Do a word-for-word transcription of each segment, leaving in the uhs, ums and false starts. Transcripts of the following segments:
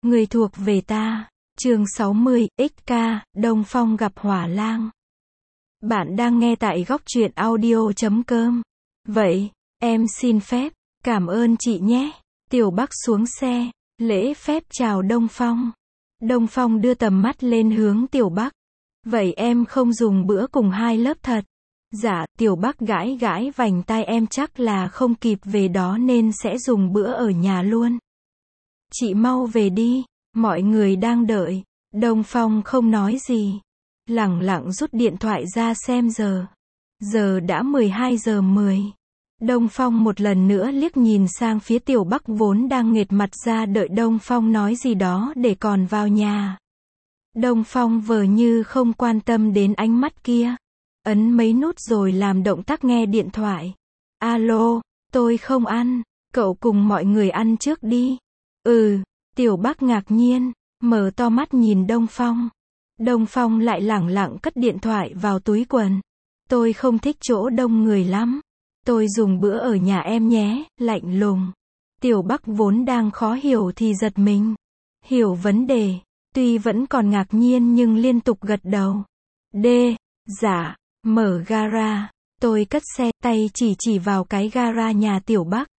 Người thuộc về ta. Chương sáu mươi, ích ca, Đông Phong gặp hỏa lang. Bạn đang nghe tại góc truyện audio chấm com. Vậy, em xin phép, cảm ơn chị nhé. Tiểu Bắc xuống xe, lễ phép chào Đông Phong. Đông Phong đưa tầm mắt lên hướng Tiểu Bắc. Vậy em không dùng bữa cùng hai lớp thật? Dạ, Tiểu Bắc gãi gãi vành tai, em chắc là không kịp về đó nên sẽ dùng bữa ở nhà luôn. Chị mau về đi, mọi người đang đợi. Đông Phong không nói gì, lẳng lặng rút điện thoại ra xem giờ. Giờ đã mười hai giờ mười. Đông Phong một lần nữa liếc nhìn sang phía Tiểu Bắc vốn đang nghệt mặt ra đợi Đông Phong nói gì đó để còn vào nhà. Đông Phong vờ như không quan tâm đến ánh mắt kia, ấn mấy nút rồi làm động tác nghe điện thoại. Alo, tôi không ăn, cậu cùng mọi người ăn trước đi. Ừ, Tiểu Bắc ngạc nhiên, mở to mắt nhìn Đông Phong. Đông Phong lại lẳng lặng cất điện thoại vào túi quần. Tôi không thích chỗ đông người lắm. Tôi dùng bữa ở nhà em nhé, lạnh lùng. Tiểu Bắc vốn đang khó hiểu thì giật mình. Hiểu vấn đề, tuy vẫn còn ngạc nhiên nhưng liên tục gật đầu. D, dạ, mở gara. Tôi cất xe, tay chỉ chỉ vào cái gara nhà Tiểu Bắc.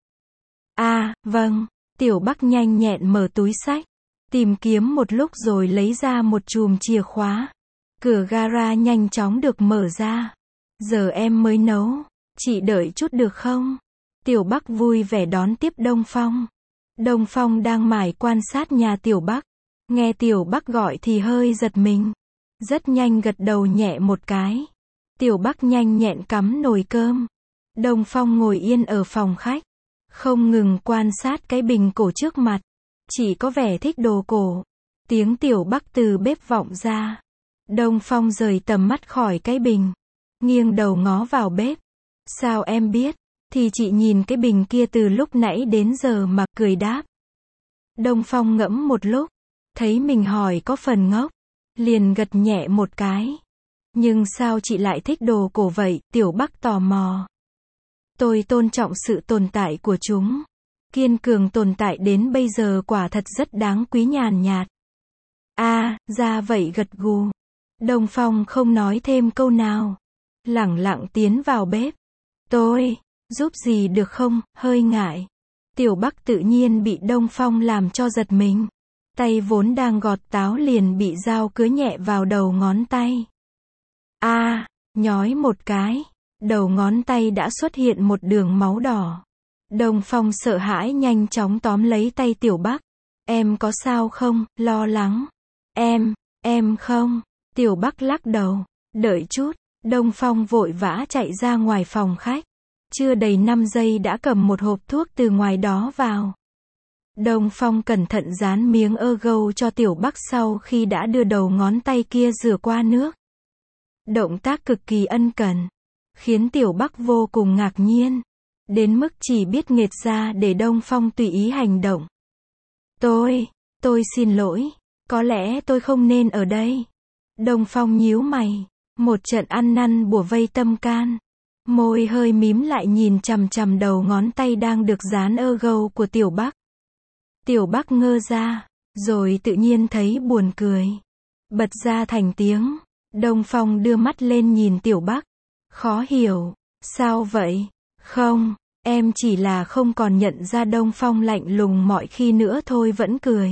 À, vâng. Tiểu Bắc nhanh nhẹn mở túi xách, tìm kiếm một lúc rồi lấy ra một chùm chìa khóa. Cửa gara nhanh chóng được mở ra. Giờ em mới nấu, chị đợi chút được không? Tiểu Bắc vui vẻ đón tiếp Đông Phong. Đông Phong đang mải quan sát nhà Tiểu Bắc. Nghe Tiểu Bắc gọi thì hơi giật mình. Rất nhanh gật đầu nhẹ một cái. Tiểu Bắc nhanh nhẹn cắm nồi cơm. Đông Phong ngồi yên ở phòng khách, không ngừng quan sát cái bình cổ trước mặt. Chỉ có vẻ thích đồ cổ. Tiếng Tiểu Bắc từ bếp vọng ra. Đông Phong rời tầm mắt khỏi cái bình, nghiêng đầu ngó vào bếp. Sao em biết? Thì chị nhìn cái bình kia từ lúc nãy đến giờ mà, cười đáp. Đông Phong ngẫm một lúc, thấy mình hỏi có phần ngốc, liền gật nhẹ một cái. Nhưng sao chị lại thích đồ cổ vậy? Tiểu Bắc tò mò. Tôi tôn trọng sự tồn tại của chúng. Kiên cường tồn tại đến bây giờ quả thật rất đáng quý, nhàn nhạt. À, ra vậy, gật gù. Đông Phong không nói thêm câu nào, lẳng lặng tiến vào bếp. Tôi, giúp gì được không? Hơi ngại. Tiểu Bắc tự nhiên bị Đông Phong làm cho giật mình. Tay vốn đang gọt táo liền bị dao cứa nhẹ vào đầu ngón tay. À, nhói một cái. Đầu ngón tay đã xuất hiện một đường máu đỏ. Đông Phong sợ hãi nhanh chóng tóm lấy tay Tiểu Bắc. Em có sao không? Lo lắng. Em, em không. Tiểu Bắc lắc đầu. Đợi chút. Đông Phong vội vã chạy ra ngoài phòng khách. Chưa đầy năm giây đã cầm một hộp thuốc từ ngoài đó vào. Đông Phong cẩn thận dán miếng ergo cho Tiểu Bắc sau khi đã đưa đầu ngón tay kia rửa qua nước. Động tác cực kỳ ân cần, khiến Tiểu Bắc vô cùng ngạc nhiên, đến mức chỉ biết nghệt ra để Đông Phong tùy ý hành động. Tôi, tôi xin lỗi, có lẽ tôi không nên ở đây. Đông Phong nhíu mày, một trận ăn năn bủa vây tâm can. Môi hơi mím lại nhìn chằm chằm đầu ngón tay đang được dán ergo của Tiểu Bắc. Tiểu Bắc ngơ ra, rồi tự nhiên thấy buồn cười, bật ra thành tiếng. Đông Phong đưa mắt lên nhìn Tiểu Bắc, khó hiểu. Sao vậy? Không, em chỉ là không còn nhận ra Đông Phong lạnh lùng mọi khi nữa thôi, vẫn cười.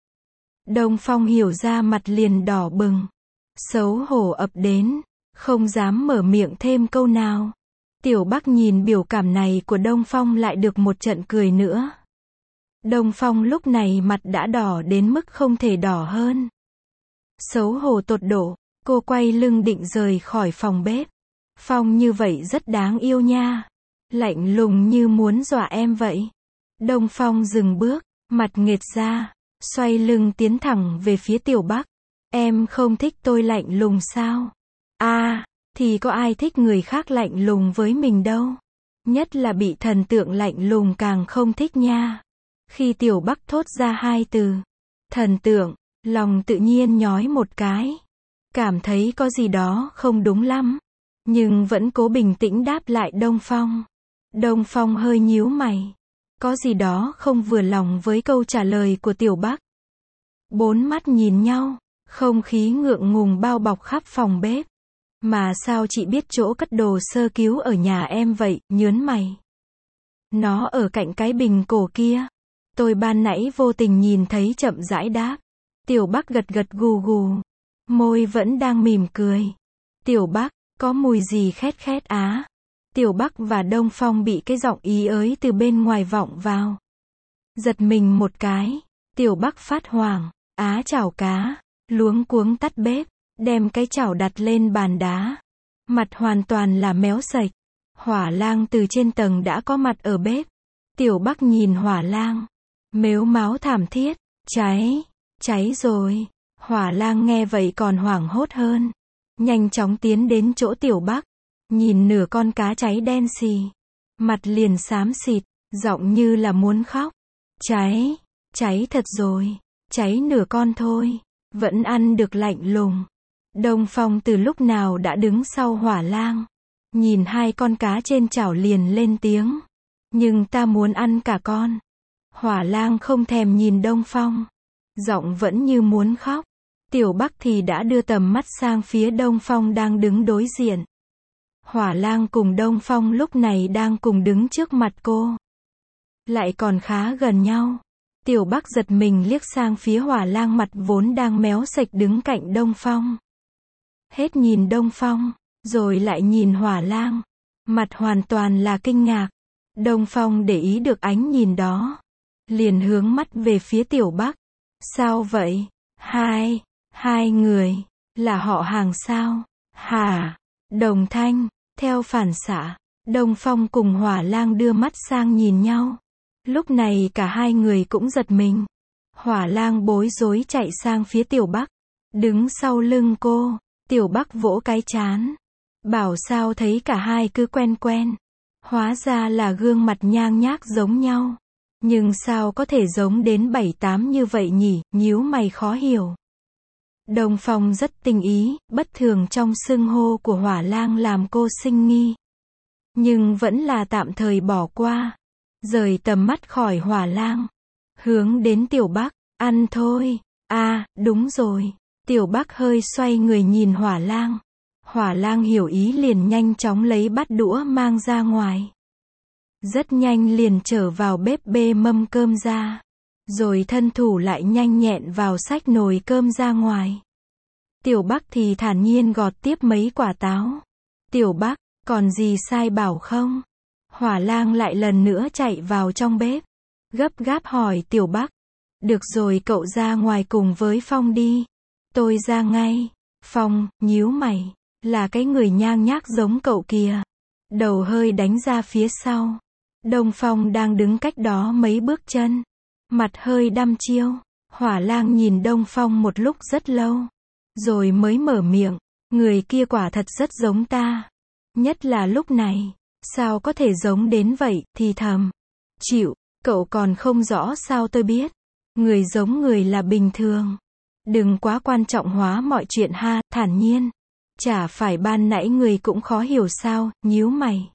Đông Phong hiểu ra, mặt liền đỏ bừng, xấu hổ ập đến, không dám mở miệng thêm câu nào. Tiểu Bắc nhìn biểu cảm này của Đông Phong lại được một trận cười nữa. Đông Phong lúc này mặt đã đỏ đến mức không thể đỏ hơn. Xấu hổ tột độ, cô quay lưng định rời khỏi phòng bếp. Phong như vậy rất đáng yêu nha. Lạnh lùng như muốn dọa em vậy. Đông Phong dừng bước, mặt nghệt ra, xoay lưng tiến thẳng về phía Tiểu Bắc. Em không thích tôi lạnh lùng sao? À, thì có ai thích người khác lạnh lùng với mình đâu. Nhất là bị thần tượng lạnh lùng càng không thích nha. Khi Tiểu Bắc thốt ra hai từ thần tượng, lòng tự nhiên nhói một cái. Cảm thấy có gì đó không đúng lắm, nhưng vẫn cố bình tĩnh đáp lại Đông Phong. Đông Phong hơi nhíu mày, có gì đó không vừa lòng với câu trả lời của Tiểu Bắc. Bốn mắt nhìn nhau, không khí ngượng ngùng bao bọc khắp phòng bếp. Mà sao chị biết chỗ cất đồ sơ cứu ở nhà em vậy, nhớn mày. Nó ở cạnh cái bình cổ kia. Tôi ban nãy vô tình nhìn thấy chậm rãi đáp. Tiểu Bắc gật gật gù gù. Môi vẫn đang mỉm cười. Tiểu Bắc, có mùi gì khét khét á? Tiểu Bắc và Đông Phong bị cái giọng ý ới từ bên ngoài vọng vào. Giật mình một cái. Tiểu Bắc phát hoảng. Á chảo cá. Luống cuống tắt bếp. Đem cái chảo đặt lên bàn đá. Mặt hoàn toàn là méo sạch. Hỏa lang từ trên tầng đã có mặt ở bếp. Tiểu Bắc nhìn hỏa lang. Mếu máo thảm thiết. Cháy. Cháy rồi. Hỏa lang nghe vậy còn hoảng hốt hơn. Nhanh chóng tiến đến chỗ Tiểu Bắc. Nhìn nửa con cá cháy đen xì. Mặt liền xám xịt. Giọng như là muốn khóc. Cháy. Cháy thật rồi. Cháy nửa con thôi. Vẫn ăn được lạnh lùng. Đông Phong từ lúc nào đã đứng sau hỏa lang. Nhìn hai con cá trên chảo liền lên tiếng. Nhưng ta muốn ăn cả con. Hỏa lang không thèm nhìn Đông Phong. Giọng vẫn như muốn khóc. Tiểu Bắc thì đã đưa tầm mắt sang phía Đông Phong đang đứng đối diện. Hỏa lang cùng Đông Phong lúc này đang cùng đứng trước mặt cô. Lại còn khá gần nhau. Tiểu Bắc giật mình liếc sang phía hỏa lang mặt vốn đang méo sạch đứng cạnh Đông Phong. Hết nhìn Đông Phong, rồi lại nhìn hỏa lang. Mặt hoàn toàn là kinh ngạc. Đông Phong để ý được ánh nhìn đó. Liền hướng mắt về phía Tiểu Bắc. Sao vậy? Hai, hai người, là họ hàng sao? Hả? Đồng thanh, theo phản xạ, Đông Phong cùng hỏa lang đưa mắt sang nhìn nhau. Lúc này cả hai người cũng giật mình. Hỏa lang bối rối chạy sang phía Tiểu Bắc. Đứng sau lưng cô, Tiểu Bắc vỗ cái trán. Bảo sao thấy cả hai cứ quen quen. Hóa ra là gương mặt nhang nhác giống nhau. Nhưng sao có thể giống đến bảy tám như vậy nhỉ, nhíu mày khó hiểu. Đông Phong rất tinh ý, bất thường trong xưng hô của hỏa lang làm cô sinh nghi. Nhưng vẫn là tạm thời bỏ qua. Rời tầm mắt khỏi hỏa lang. Hướng đến Tiểu Bắc, ăn thôi. À, đúng rồi. Tiểu Bắc hơi xoay người nhìn hỏa lang. Hỏa lang hiểu ý liền nhanh chóng lấy bát đũa mang ra ngoài. Rất nhanh liền trở vào bếp bê mâm cơm ra. Rồi thân thủ lại nhanh nhẹn vào xách nồi cơm ra ngoài. Tiểu Bắc thì thản nhiên gọt tiếp mấy quả táo. Tiểu Bắc, còn gì sai bảo không? Hỏa lang lại lần nữa chạy vào trong bếp. Gấp gáp hỏi Tiểu Bắc. Được rồi cậu ra ngoài cùng với Phong đi. Tôi ra ngay. Phong, nhíu mày. Là cái người nhang nhác giống cậu kìa. Đầu hơi đánh ra phía sau. Đông Phong đang đứng cách đó mấy bước chân. Mặt hơi đăm chiêu. Hỏa lang nhìn Đông Phong một lúc rất lâu. Rồi mới mở miệng. Người kia quả thật rất giống ta. Nhất là lúc này. Sao có thể giống đến vậy, thì thầm. Chịu, cậu còn không rõ sao tôi biết. Người giống người là bình thường. Đừng quá quan trọng hóa mọi chuyện ha, thản nhiên. Chả phải ban nãy người cũng khó hiểu sao, nhíu mày.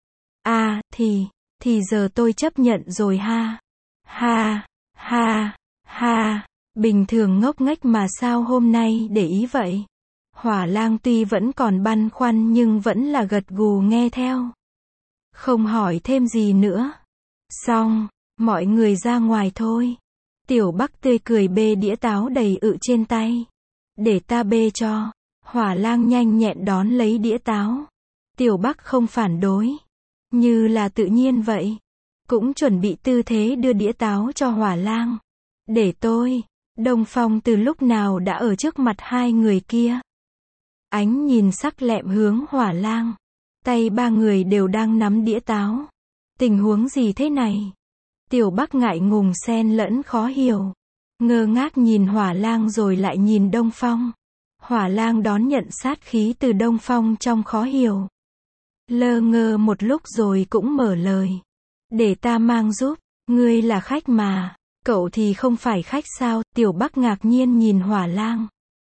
À, thì, thì giờ tôi chấp nhận rồi ha. Ha, ha, ha, bình thường ngốc nghếch mà sao hôm nay để ý vậy. Hỏa lang tuy vẫn còn băn khoăn nhưng vẫn là gật gù nghe theo. Không hỏi thêm gì nữa. Xong, mọi người ra ngoài thôi. Tiểu Bắc tươi cười bê đĩa táo đầy ự trên tay. Để ta bê cho. Hỏa lang nhanh nhẹn đón lấy đĩa táo. Tiểu Bắc không phản đối. Như là tự nhiên vậy. Cũng chuẩn bị tư thế đưa đĩa táo cho hỏa lang. Để tôi. Đông Phong từ lúc nào đã ở trước mặt hai người kia. Ánh nhìn sắc lẹm hướng hỏa lang. Tay ba người đều đang nắm đĩa táo. Tình huống gì thế này? Tiểu Bắc ngại ngùng xen lẫn khó hiểu. Ngơ ngác nhìn hỏa lang rồi lại nhìn Đông Phong. Hỏa lang đón nhận sát khí từ Đông Phong trong khó hiểu. Lơ ngơ một lúc rồi cũng mở lời. Để ta mang giúp, ngươi là khách mà, cậu thì không phải khách sao? Tiểu Bắc ngạc nhiên nhìn hỏa lang.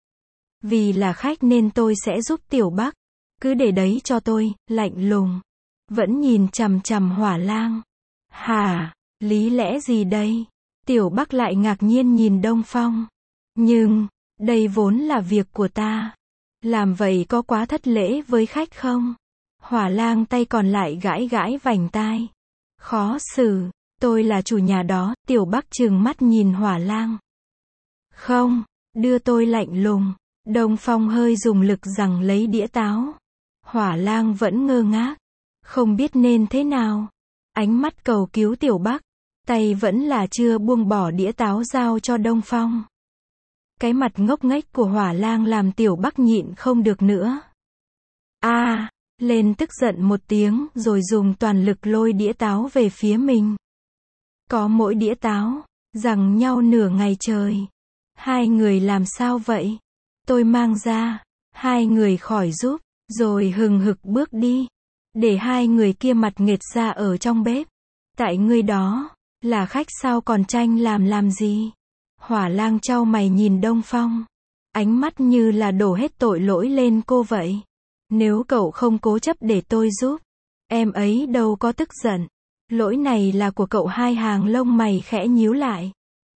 Vì là khách nên tôi sẽ giúp Tiểu Bắc. Cứ để đấy cho tôi, lạnh lùng. Vẫn nhìn chằm chằm hỏa lang. Hả, lý lẽ gì đây? Tiểu Bắc lại ngạc nhiên nhìn Đông Phong. Nhưng, đây vốn là việc của ta. Làm vậy có quá thất lễ với khách không? Hỏa lang tay còn lại gãi gãi vành tai. Khó xử, tôi là chủ nhà đó, Tiểu Bắc trừng mắt nhìn Hỏa lang. Không, đưa tôi lạnh lùng. Đông Phong hơi dùng lực giằng lấy đĩa táo. Hỏa lang vẫn ngơ ngác, không biết nên thế nào. Ánh mắt cầu cứu Tiểu Bắc, tay vẫn là chưa buông bỏ đĩa táo giao cho Đông Phong. Cái mặt ngốc nghếch của Hỏa lang làm Tiểu Bắc nhịn không được nữa. A, à, lên tức giận một tiếng rồi dùng toàn lực lôi đĩa táo về phía mình. Có mỗi đĩa táo, giằng nhau nửa ngày trời. Hai người làm sao vậy? Tôi mang ra, hai người khỏi giúp, rồi hừng hực bước đi. Để hai người kia mặt nghệt ra ở trong bếp. Tại ngươi đó, là khách sao còn tranh làm làm gì? Hỏa lang chau mày nhìn Đông Phong. Ánh mắt như là đổ hết tội lỗi lên cô vậy. Nếu cậu không cố chấp để tôi giúp, em ấy đâu có tức giận. Lỗi này là của cậu. Hai hàng lông mày khẽ nhíu lại.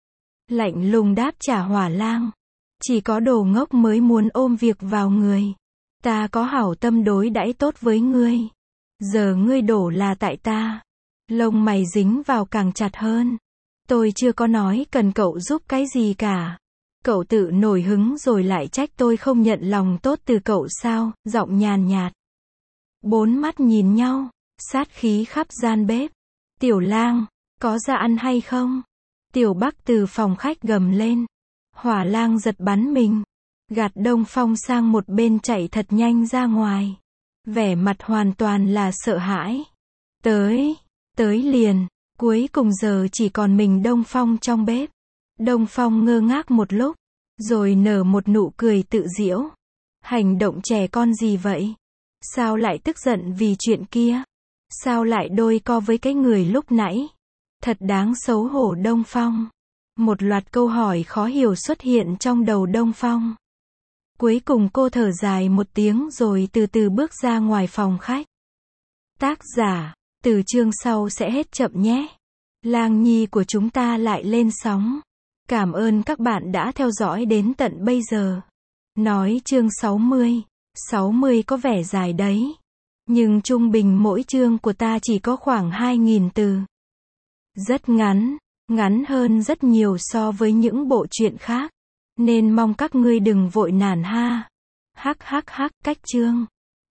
Lạnh lùng đáp trả Hỏa lang. Chỉ có đồ ngốc mới muốn ôm việc vào người. Ta có hảo tâm đối đãi tốt với ngươi. Giờ ngươi đổ là tại ta. Lông mày dính vào càng chặt hơn. Tôi chưa có nói cần cậu giúp cái gì cả. Cậu tự nổi hứng rồi lại trách tôi không nhận lòng tốt từ cậu sao? Giọng nhàn nhạt. Bốn mắt nhìn nhau, sát khí khắp gian bếp. Tiểu lang, có ra ăn hay không? Tiểu Bắc từ phòng khách gầm lên. Hỏa lang giật bắn mình, gạt Đông Phong sang một bên chạy thật nhanh ra ngoài. Vẻ mặt hoàn toàn là sợ hãi. Tới, tới liền, cuối cùng giờ chỉ còn mình Đông Phong trong bếp. Đông Phong ngơ ngác một lúc, rồi nở một nụ cười tự giễu. Hành động trẻ con gì vậy? Sao lại tức giận vì chuyện kia? Sao lại đôi co với cái người lúc nãy? Thật đáng xấu hổ Đông Phong. Một loạt câu hỏi khó hiểu xuất hiện trong đầu Đông Phong. Cuối cùng cô thở dài một tiếng rồi từ từ bước ra ngoài phòng khách. Tác giả, từ chương sau sẽ hết chậm nhé. Lang Nhi của chúng ta lại lên sóng. Cảm ơn các bạn đã theo dõi đến tận bây giờ. Nói chương sáu mươi. sáu mươi có vẻ dài đấy. Nhưng trung bình mỗi chương của ta chỉ có khoảng hai nghìn từ. Rất ngắn, ngắn hơn rất nhiều so với những bộ truyện khác. Nên mong các ngươi đừng vội nản ha. Hắc hắc hắc, cách chương.